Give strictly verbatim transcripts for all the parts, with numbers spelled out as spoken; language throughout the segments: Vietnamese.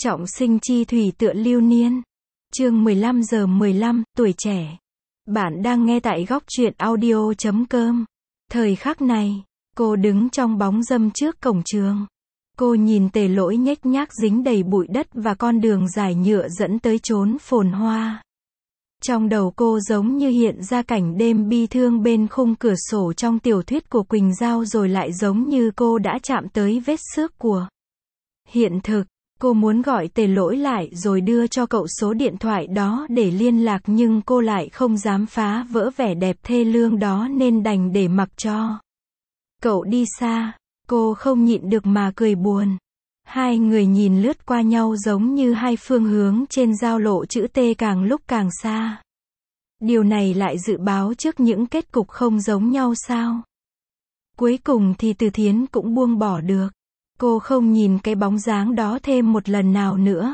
Trọng sinh chi thủy tựa lưu niên. Chương mười lăm giờ mười lăm, tuổi trẻ. Bạn đang nghe tại góc truyện audio chấm com. Thời khắc này, cô đứng trong bóng râm trước cổng trường. Cô nhìn Tề Lỗi nhếch nhác dính đầy bụi đất và con đường dài nhựa dẫn tới chốn phồn hoa. Trong đầu cô giống như hiện ra cảnh đêm bi thương bên khung cửa sổ trong tiểu thuyết của Quỳnh Giao, rồi lại giống như cô đã chạm tới vết xước của hiện thực. Cô muốn gọi Tề Lỗi lại rồi đưa cho cậu số điện thoại đó để liên lạc, nhưng cô lại không dám phá vỡ vẻ đẹp thê lương đó nên đành để mặc cho cậu đi xa. Cô không nhịn được mà cười buồn. Hai người nhìn lướt qua nhau giống như hai phương hướng trên giao lộ chữ T càng lúc càng xa. Điều này lại dự báo trước những kết cục không giống nhau sao? Cuối cùng thì Từ Thiến cũng buông bỏ được. Cô không nhìn cái bóng dáng đó thêm một lần nào nữa.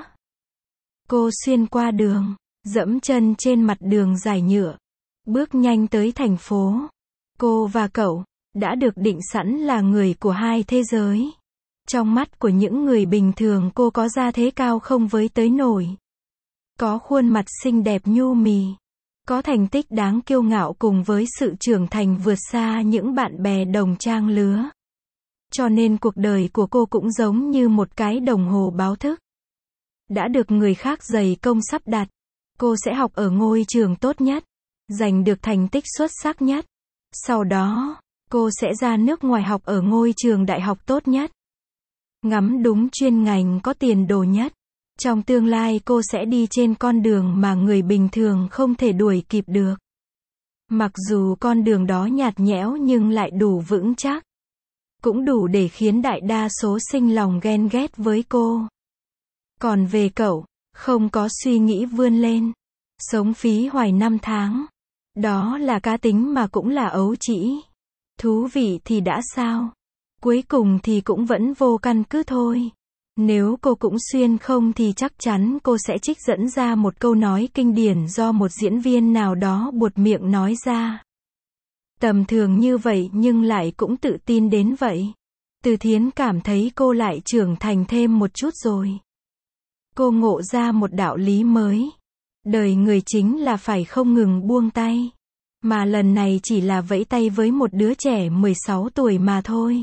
Cô xuyên qua đường, dẫm chân trên mặt đường dài nhựa, bước nhanh tới thành phố. Cô và cậu đã được định sẵn là người của hai thế giới. Trong mắt của những người bình thường, cô có gia thế cao không với tới nổi. Có khuôn mặt xinh đẹp nhu mì, có thành tích đáng kiêu ngạo cùng với sự trưởng thành vượt xa những bạn bè đồng trang lứa. Cho nên cuộc đời của cô cũng giống như một cái đồng hồ báo thức. Đã được người khác dày công sắp đặt. Cô sẽ học ở ngôi trường tốt nhất, giành được thành tích xuất sắc nhất. Sau đó, cô sẽ ra nước ngoài học ở ngôi trường đại học tốt nhất. Ngắm đúng chuyên ngành có tiền đồ nhất. Trong tương lai cô sẽ đi trên con đường mà người bình thường không thể đuổi kịp được. Mặc dù con đường đó nhạt nhẽo nhưng lại đủ vững chắc. Cũng đủ để khiến đại đa số sinh lòng ghen ghét với cô. Còn về cậu, không có suy nghĩ vươn lên, sống phí hoài năm tháng. Đó là cá tính mà cũng là ấu trĩ. Thú vị thì đã sao? Cuối cùng thì cũng vẫn vô căn cứ thôi. Nếu cô cũng xuyên không thì chắc chắn cô sẽ trích dẫn ra một câu nói kinh điển do một diễn viên nào đó buột miệng nói ra. Tầm thường như vậy nhưng lại cũng tự tin đến vậy. Từ Thiến cảm thấy cô lại trưởng thành thêm một chút rồi. Cô ngộ ra một đạo lý mới. Đời người chính là phải không ngừng buông tay. Mà lần này chỉ là vẫy tay với một đứa trẻ mười sáu tuổi mà thôi.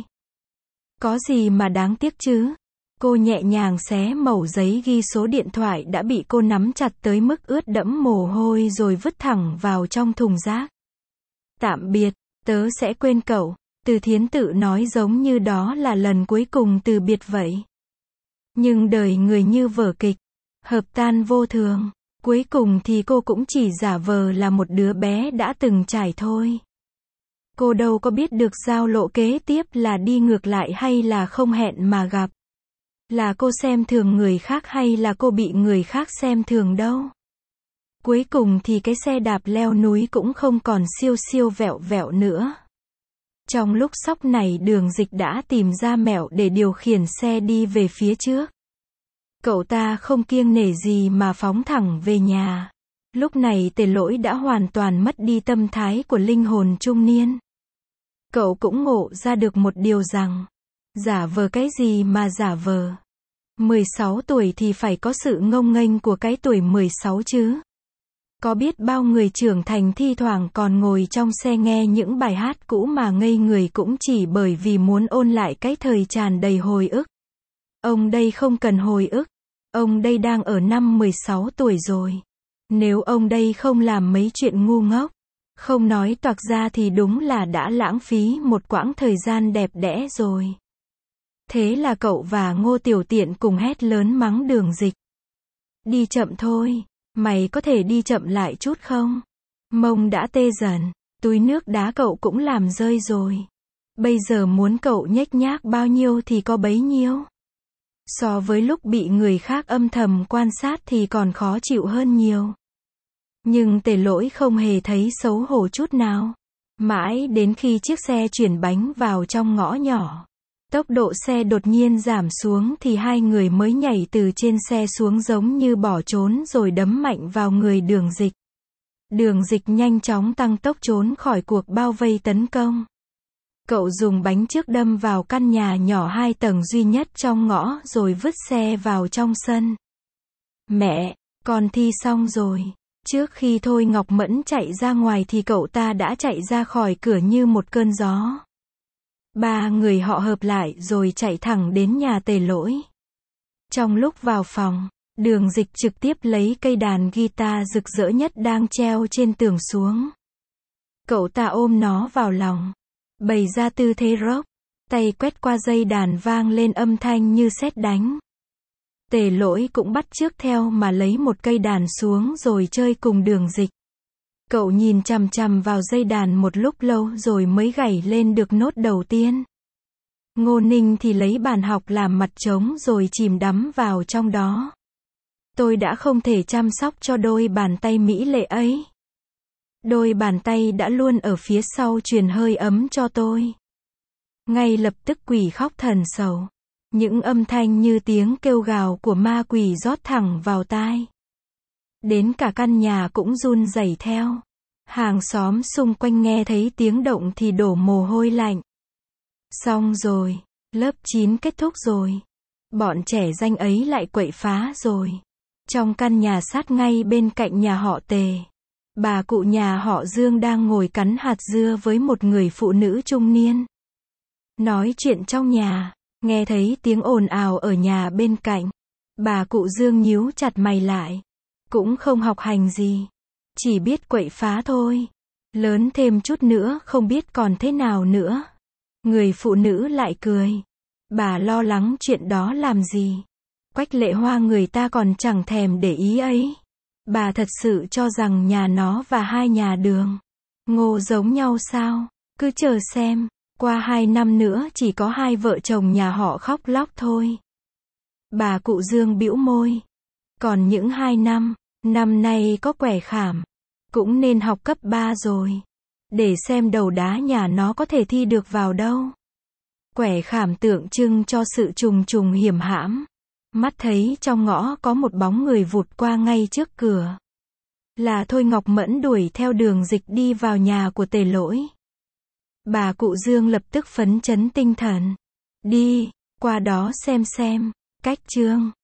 Có gì mà đáng tiếc chứ? Cô nhẹ nhàng xé mẩu giấy ghi số điện thoại đã bị cô nắm chặt tới mức ướt đẫm mồ hôi rồi vứt thẳng vào trong thùng rác. Tạm biệt, tớ sẽ quên cậu. Từ Thiến tự nói giống như đó là lần cuối cùng từ biệt vậy. Nhưng đời người như vở kịch, hợp tan vô thường. Cuối cùng thì cô cũng chỉ giả vờ là một đứa bé đã từng trải thôi. Cô đâu có biết được giao lộ kế tiếp là đi ngược lại hay là không hẹn mà gặp. Là cô xem thường người khác hay là cô bị người khác xem thường đâu. Cuối cùng thì cái xe đạp leo núi cũng không còn siêu siêu vẹo vẹo nữa. Trong lúc sóc này Đường Dịch đã tìm ra mẹo để điều khiển xe đi về phía trước. Cậu ta không kiêng nể gì mà phóng thẳng về nhà. Lúc này Tề Lỗi đã hoàn toàn mất đi tâm thái của linh hồn trung niên. Cậu cũng ngộ ra được một điều rằng, giả vờ cái gì mà giả vờ. mười sáu tuổi thì phải có sự ngông nghênh của cái tuổi mười sáu chứ. Có biết bao người trưởng thành thi thoảng còn ngồi trong xe nghe những bài hát cũ mà ngây người cũng chỉ bởi vì muốn ôn lại cái thời tràn đầy hồi ức. Ông đây không cần hồi ức. Ông đây đang ở năm mười sáu tuổi rồi. Nếu ông đây không làm mấy chuyện ngu ngốc, không nói toạc ra thì đúng là đã lãng phí một quãng thời gian đẹp đẽ rồi. Thế là cậu và Ngô Tiểu Tiện cùng hét lớn mắng Đường Dịch. Đi chậm thôi, mày có thể đi chậm lại chút không? Mông đã tê dần, túi nước đá cậu cũng làm rơi rồi. Bây giờ muốn cậu nhếch nhác bao nhiêu thì có bấy nhiêu. So với lúc bị người khác âm thầm quan sát thì còn khó chịu hơn nhiều. Nhưng Tề Lỗi không hề thấy xấu hổ chút nào. Mãi đến khi chiếc xe chuyển bánh vào trong ngõ nhỏ, tốc độ xe đột nhiên giảm xuống thì hai người mới nhảy từ trên xe xuống giống như bỏ trốn rồi đấm mạnh vào người Đường Dịch. Đường Dịch nhanh chóng tăng tốc trốn khỏi cuộc bao vây tấn công. Cậu dùng bánh trước đâm vào căn nhà nhỏ hai tầng duy nhất trong ngõ rồi vứt xe vào trong sân. Mẹ, con thi xong rồi. Trước khi Thôi Ngọc Mẫn chạy ra ngoài thì cậu ta đã chạy ra khỏi cửa như một cơn gió. Ba người họ hợp lại rồi chạy thẳng đến nhà Tề Lỗi. Trong lúc vào phòng, Đường Dịch trực tiếp lấy cây đàn guitar rực rỡ nhất đang treo trên tường xuống. Cậu ta ôm nó vào lòng, bày ra tư thế rock, tay quét qua dây đàn vang lên âm thanh như sét đánh. Tề Lỗi cũng bắt chước theo mà lấy một cây đàn xuống rồi chơi cùng Đường Dịch. Cậu nhìn chằm chằm vào dây đàn một lúc lâu rồi mới gảy lên được nốt đầu tiên. Ngô Ninh thì lấy bàn học làm mặt trống rồi chìm đắm vào trong đó. Tôi đã không thể chăm sóc cho đôi bàn tay mỹ lệ ấy. Đôi bàn tay đã luôn ở phía sau truyền hơi ấm cho tôi. Ngay lập tức quỷ khóc thần sầu. Những âm thanh như tiếng kêu gào của ma quỷ rót thẳng vào tai. Đến cả căn nhà cũng run rẩy theo. Hàng xóm xung quanh nghe thấy tiếng động thì đổ mồ hôi lạnh. Xong rồi, lớp chín kết thúc rồi. Bọn trẻ danh ấy lại quậy phá rồi. Trong căn nhà sát ngay bên cạnh nhà họ Tề, bà cụ nhà họ Dương đang ngồi cắn hạt dưa với một người phụ nữ trung niên. Nói chuyện trong nhà, nghe thấy tiếng ồn ào ở nhà bên cạnh. Bà cụ Dương nhíu chặt mày lại. Cũng không học hành gì. Chỉ biết quậy phá thôi. Lớn thêm chút nữa không biết còn thế nào nữa. Người phụ nữ lại cười. Bà lo lắng chuyện đó làm gì? Quách Lệ Hoa người ta còn chẳng thèm để ý ấy. Bà thật sự cho rằng nhà nó và hai nhà Đường Ngô giống nhau sao? Cứ chờ xem. Qua hai năm nữa chỉ có hai vợ chồng nhà họ khóc lóc thôi. Bà cụ Dương bĩu môi. Còn những hai năm, năm nay có quẻ khảm. Cũng nên học cấp ba rồi. Để xem đầu đá nhà nó có thể thi được vào đâu. Quẻ khảm tượng trưng cho sự trùng trùng hiểm hãm. Mắt thấy trong ngõ có một bóng người vụt qua ngay trước cửa. Là Thôi Ngọc Mẫn đuổi theo Đường Dịch đi vào nhà của Tề Lỗi. Bà cụ Dương lập tức phấn chấn tinh thần. Đi, qua đó xem xem. Cách chương